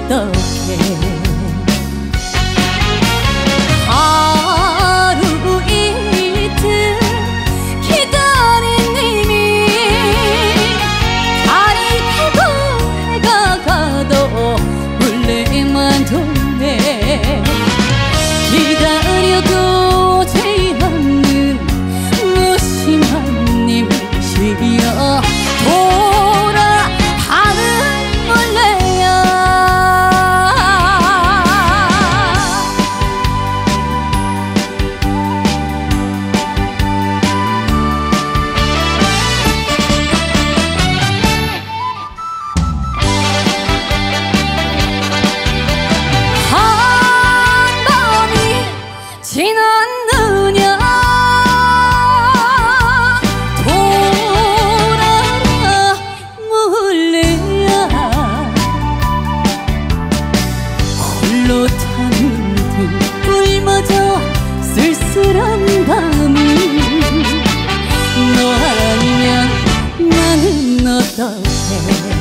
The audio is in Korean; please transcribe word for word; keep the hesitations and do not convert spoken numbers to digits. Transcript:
어떡해. 하루 이틀 기다린 님이 달이 되고 해가 가도 물레만 도네. 기다려도 되지 않는 무심한 님이시여 돌아가는 물레야. 한밤이 지났느냐 돌아라 물레야. 홀로 타는 등불마저 쓸쓸한 밤이 너 아니면 나는 어떡해.